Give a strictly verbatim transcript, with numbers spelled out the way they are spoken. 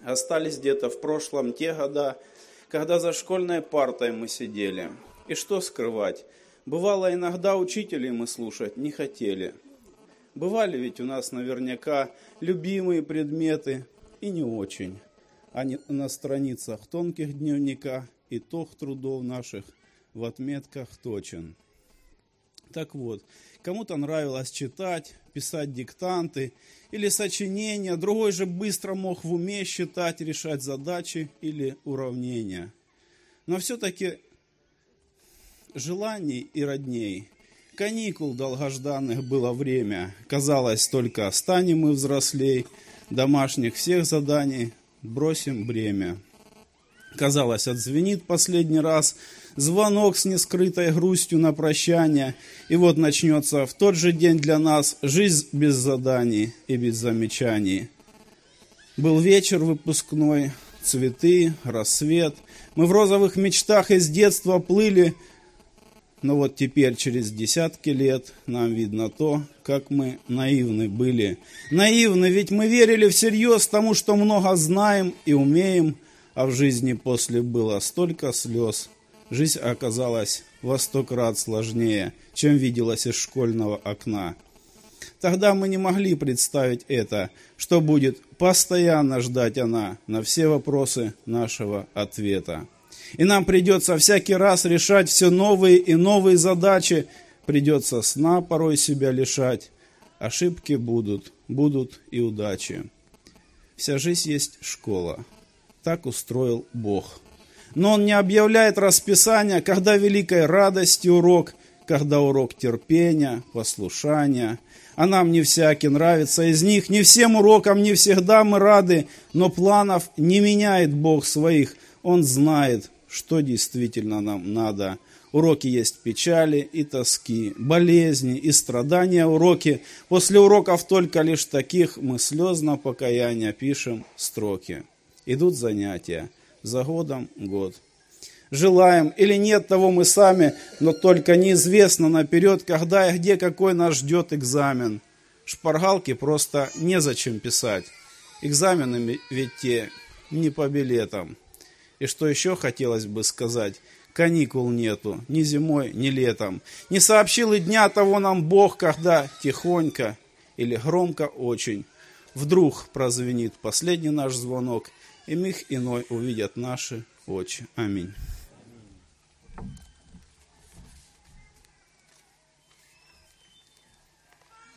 Остались где-то в прошлом те года, когда за школьной партой мы сидели. И что скрывать, бывало иногда учителей мы слушать не хотели. Бывали ведь у нас наверняка любимые предметы и не очень. А не на страницах тонких дневника итог трудов наших в отметках точен. Так вот, кому-то нравилось читать, писать диктанты или сочинения, другой же быстро мог в уме считать, решать задачи или уравнения. Но все-таки желаний и родней, каникул долгожданных было время. Казалось, только станем мы взрослей, домашних всех заданий бросим бремя. Казалось, отзвенит последний раз звонок с нескрытой грустью на прощание, и вот начнется в тот же день для нас жизнь без заданий и без замечаний. Был вечер выпускной, цветы, рассвет, мы в розовых мечтах из детства плыли, но вот теперь, через десятки лет, нам видно то, как мы наивны были. Наивны, ведь мы верили всерьез тому, что много знаем и умеем, а в жизни после было столько слез. Жизнь оказалась во сто крат сложнее, чем виделась из школьного окна. Тогда мы не могли представить это, что будет постоянно ждать она на все вопросы нашего ответа. И нам придется всякий раз решать все новые и новые задачи, придется сна порой себя лишать. Ошибки будут, будут и удачи. Вся жизнь есть школа. Так устроил Бог. Но Он не объявляет расписания, когда великой радости урок, когда урок терпения, послушания. А нам не всякий нравится из них, не всем урокам не всегда мы рады, но планов не меняет Бог своих. Он знает, что действительно нам надо. Уроки есть печали и тоски, болезни и страдания уроки. После уроков только лишь таких мы слезно покаяния пишем строки. Идут занятия. За годом год. Желаем или нет того мы сами, но только неизвестно наперед, когда и где какой нас ждет экзамен. Шпаргалки просто незачем писать. Экзамены ведь те не по билетам. И что еще хотелось бы сказать, каникул нету ни зимой, ни летом. Не сообщил и дня того нам Бог, когда тихонько или громко очень вдруг прозвенит последний наш звонок, и миг иной увидят наши очи. Аминь.